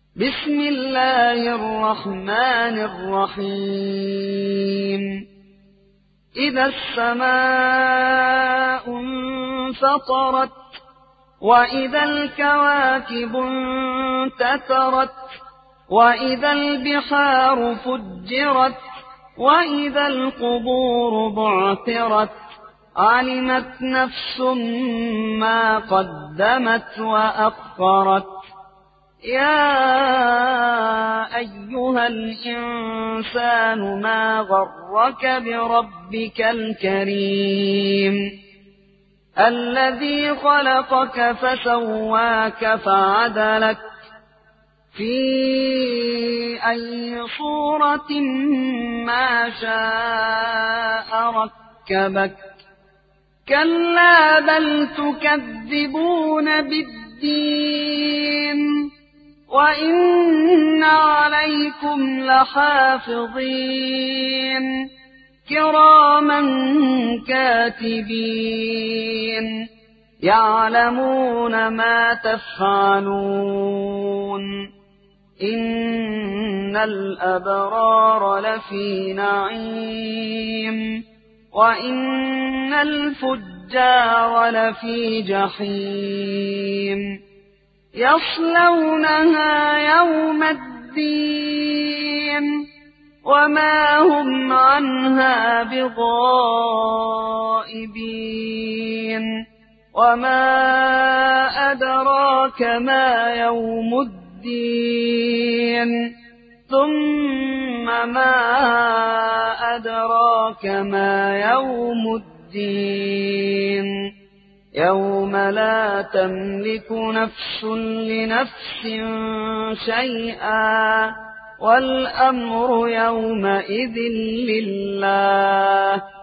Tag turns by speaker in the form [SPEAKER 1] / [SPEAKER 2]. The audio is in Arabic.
[SPEAKER 1] بسم الله الرحمن الرحيم إذا السماء انفطرت وإذا الكواكب انتثرت وإذا البحار فجرت وإذا القبور بعثرت علمت نفس ما قدمت وأخرت يا أيها الإنسان ما غرك بربك الكريم الذي خلقك فسواك فعدلك في أي صورة ما شاء ركبك كلا بل تكذبون بالدين وإن عليكم لحافظين كراما كاتبين يعلمون ما تفعلون إن الأبرار لفي نعيم وإن الفجار لفي جحيم يصلونها يوم الدين وما هم عنها بغائبين وما أدراك ما يوم الدين ثم ما أدراك ما يوم الدين يوم لا تملك نفس لنفس شيئا والأمر يومئذ لله